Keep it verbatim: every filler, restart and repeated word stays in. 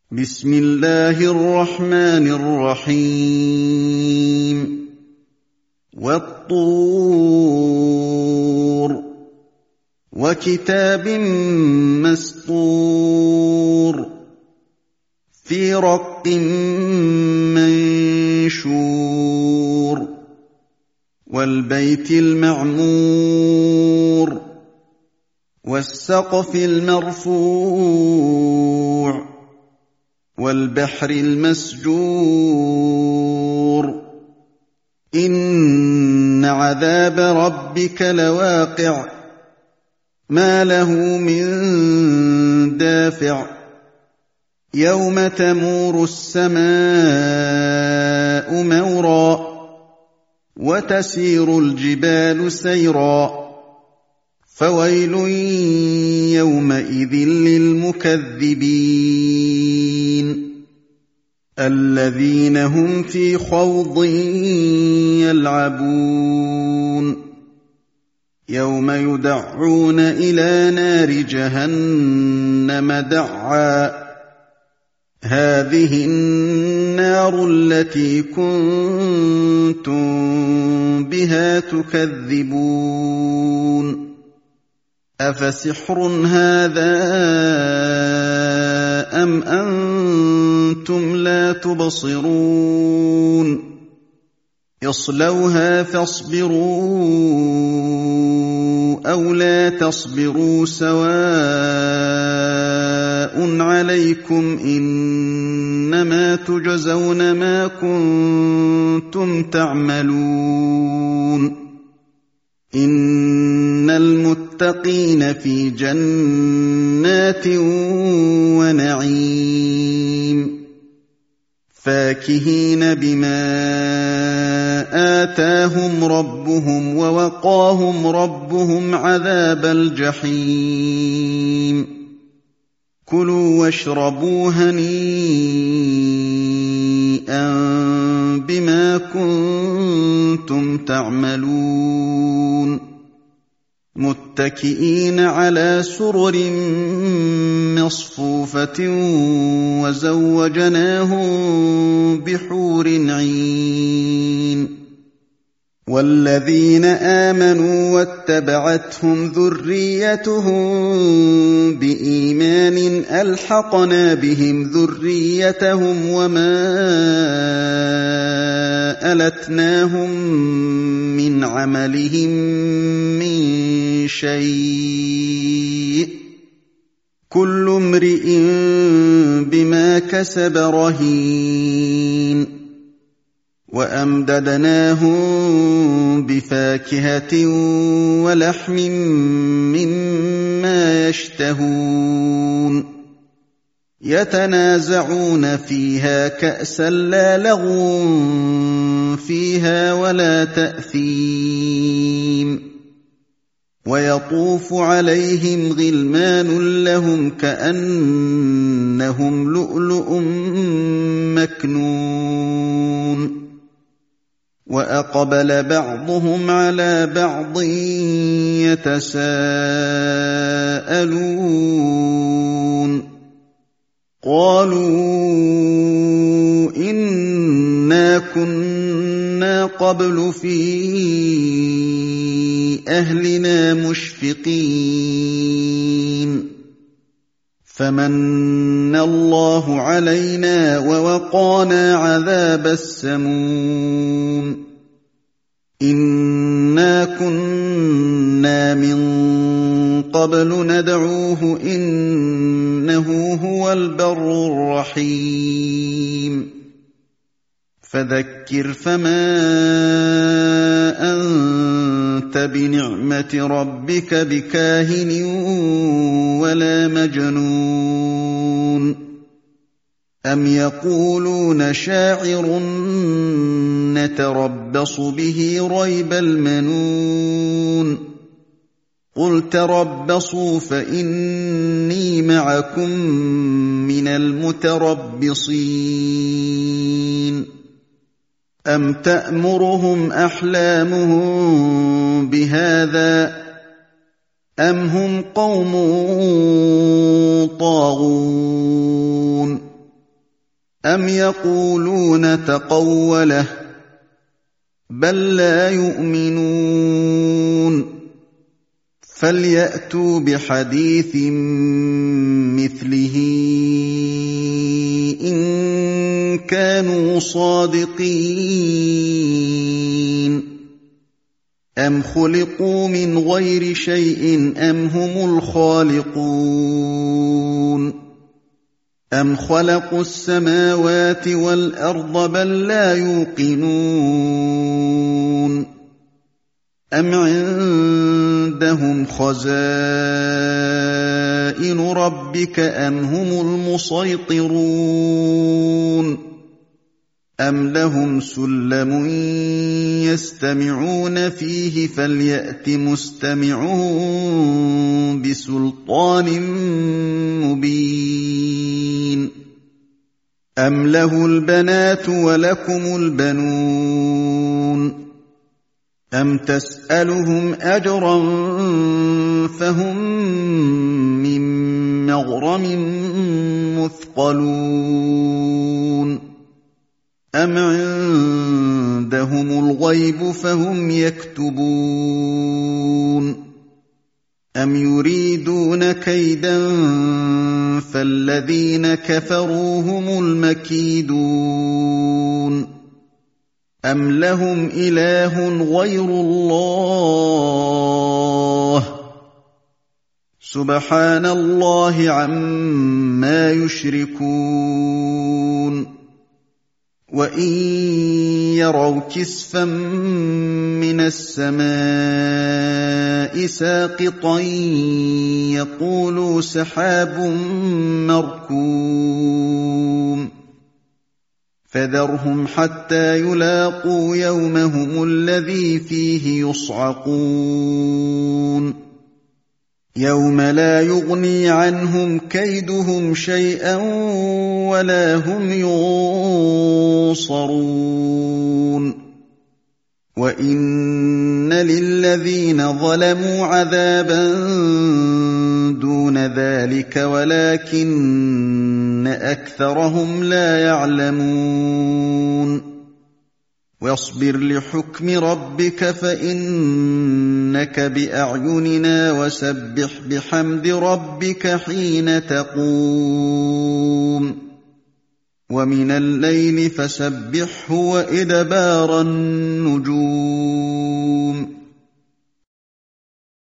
بسم الله الرحمن الرحيم والطور وكتاب مسطور في رق منشور والبيت المعمور والسقف المرفوع والبحر المسجور إن عذاب ربك لواقع ما له من دافع يوم تمور السماء مورا وتسير الجبال سيرا فويل يومئذ للمكذبين الذين هم في خوض يلعبون يوم يدعون إلى نار جهنم دعا هذه النار التي كنتم بها تكذبون أفسحر هذا أم أنتم لا تبصرون اصلوها فاصبروا أو لا تصبروا سواء عليكم إنما تجزون ما كنتم تعملون إن المتقين في جنات ونعيم فاكهين بما آتاهم ربهم ووقاهم ربهم عذاب الجحيم كلوا واشربوا هنيئا بما كنتم تعملون متكئين على سرر مصفوفة وزوجناهم بحور عين والذين آمنوا واتبعتهم ذريتهم بإيمان ألحقنا بهم ذريتهم وما ألتناهم من عملهم من شيء كل امرئ بما كسب رهين وأمددناهم بفاكهة ولحم مما يشتهون يتنازعون فيها كأسا لا لغو فيها ولا تأثيم ويطوف عليهم غلمان لهم كأنهم لؤلؤ مكنون وأقبل بعضهم على بعض يتساءلون قالوا إنا كنا قبل في أهلنا مشفقين فمن الله علينا ووقانا عذاب السموم إنا كنا من قبل ندعوه إنه هو البر الرحيم فذكر فما أنت بنعمة ربك بكاهن ولا مجنون أم يقولون شاعر نتربص به ريب المنون قل تربصوا فإني معكم من المتربصين أم تأمرهم أحلامهم بهذا أم هم قوم طاغون أَمْ يَقُولُونَ تَقَوَّلَهُ ۚ بَل لَّا يُؤْمِنُونَ فَلْيَأْتُوا بِحَدِيثٍ مِّثْلِهِ إِن كَانُوا صَادِقِينَ أَمْ خُلِقُوا مِنْ غَيْرِ شَيْءٍ أَمْ هُمُ الْخَالِقُونَ أَمْ خَلَقُوا السَّمَاوَاتِ وَالْأَرْضَ بَل لَّا يُوقِنُونَ أَمْ عِندَهُمْ خَزَائِنُ رَبِّكَ أَمْ هُمُ الْمُصَيْطِرُونَ أَمْ لَهُمْ سُلَّمٌ يَسْتَمِعُونَ فِيهِ فَلْيَأْتِ مُسْتَمِعُهُم بِسُلْطَانٍ مُّبِينٍ أَمْ لَهُ الْبَنَاتُ وَلَكُمُ الْبَنُونَ أَمْ تَسْأَلُهُمْ أَجْرًا فَهُم مِّن مَّغْرَمٍ مُّثْقَلُونَ أَمْ عِندَهُمُ الْغَيْبُ فَهُمْ يَكْتُبُونَ أَمْ يُرِيدُونَ كَيْدًا فَالَّذِينَ كَفَرُوا هُمُ الْمَكِيدُونَ أَمْ لَهُمْ إِلَٰهٌ غَيْرُ اللَّهِ سُبْحَانَ اللَّهِ عَمَّا يُشْرِكُونَ وَإِن يَرَوْا كِسْفًا مِّنَ السَّمَاءِ سَاقِطًا يَقُولُوا سَحَابٌ مَّرْكُومٌ فَذَرْهُمْ حَتَّىٰ يُلَاقُوا يَوْمَهُمُ الَّذِي فِيهِ يُصْعَقُونَ يَوْمَ لَا يُغْنِي عَنْهُمْ كَيْدُهُمْ شَيْئًا وَلَا هُمْ يُنصَرُونَ وَإِنَّ لِلَّذِينَ ظَلَمُوا عَذَابًا دُونَ ذَٰلِكَ وَلَٰكِنَّ أَكْثَرَهُمْ لَا يَعْلَمُونَ وَاصْبِرْ لِحُكْمِ رَبِّكَ فَإِنَّكَ بِأَعْيُنِنَا وَسَبِّحْ بِحَمْدِ رَبِّكَ حِينَ تَقُومُ وَمِنَ اللَّيْلِ فَسَبِّحْهُ وَإِدْبَارَ النُّجُومِ